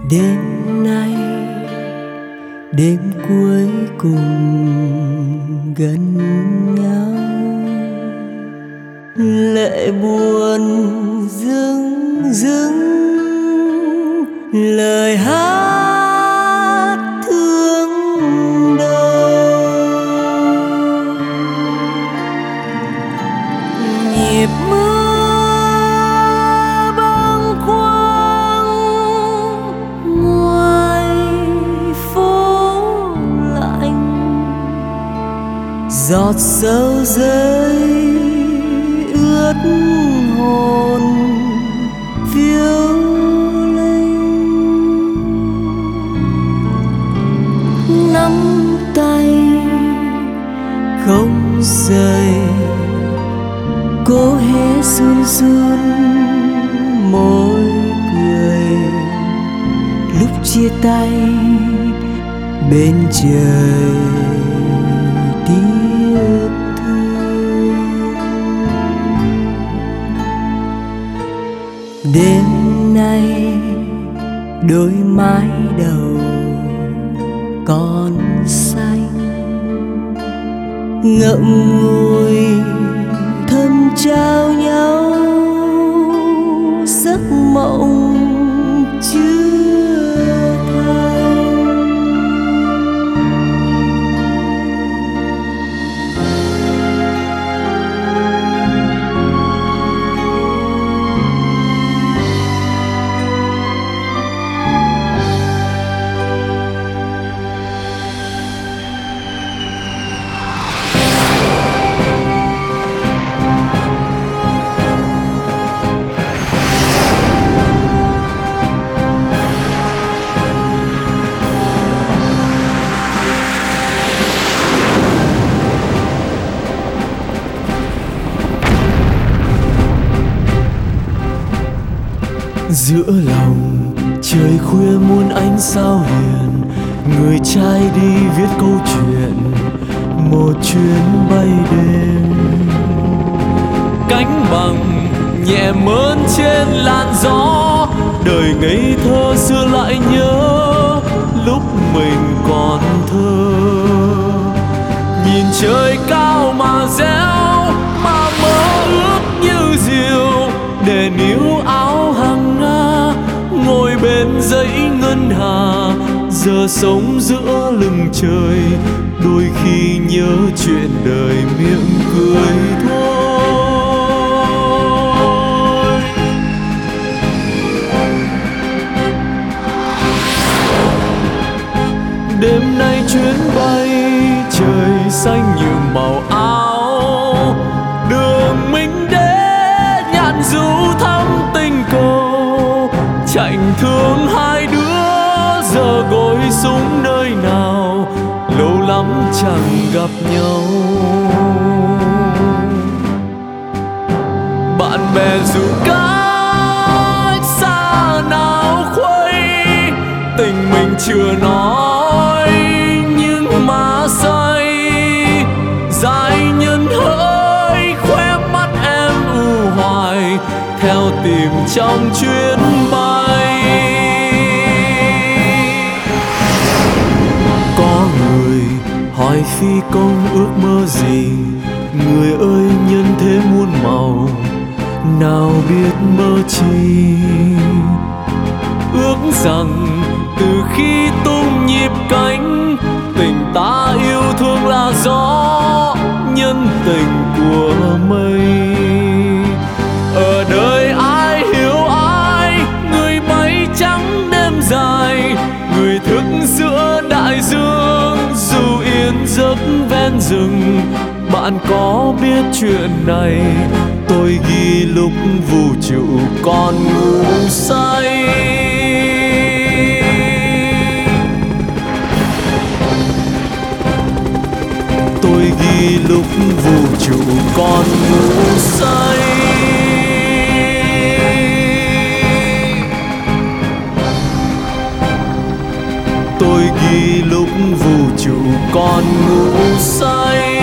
Đêm nay, đêm cuối cùng gần nhau, lệ buồn dưng dưng, lời hát thương đau, nhịp mưa bâng khuâng ngoài phố lạnh, giọt sâu rơi ướt hồn phiêu linh, nắm tay không rời, cố hé run run môi cười, lúc chia tay bên trời tiếc thương. Đêm nay đôi mái đầu còn xanh, ngậm ngùi thầm trao nhau giấc mộng chưa thành. Giữa lòng trời khuya muôn ánh sao hiền, người trai đi viết câu chuyện một chuyến bay đêm. Cánh bằng nhẹ mơn trên làn gió, đời ngây thơ xưa lại nhớ lúc mình còn thơ. Nhìn trời cao mà réo, mà mơ ước như diều, để níu áo hàng nga ngồi bên dãy ngân hà. Giờ sống giữa lưng trời, đôi khi nhớ chuyện đời miệng cười thôi. Đêm nay chuyến bay trời xanh như màu áo, đường mình đến nhạn du thắm tình cầu. Chạnh thương hai đứa giờ gối súng nơi nào, lâu lắm chẳng gặp nhau. Bạn bè dù cách xa nào khuây, tình mình chưa nói nhưng mà say. Dài nhân hỡi khóe mắt em u hoài, theo tìm trong chuyến bay. Có người hỏi phi công ước mơ gì, người ơi nhân thế muôn màu, nào biết mơ chi. Ước rằng từ khi tung nhịp cánh, tình ta yêu thương là gió, nhân tình của mây. Ở đời ai hiểu ai, người mây trắng đêm dài, người thức giữa đại dương, dù yên giấc ven rừng. Bạn có biết chuyện này, tôi ghi lúc vũ trụ còn ngủ say. Tôi ghi lúc vũ trụ còn ngủ say. Tôi ghi lúc vũ trụ còn ngủ say.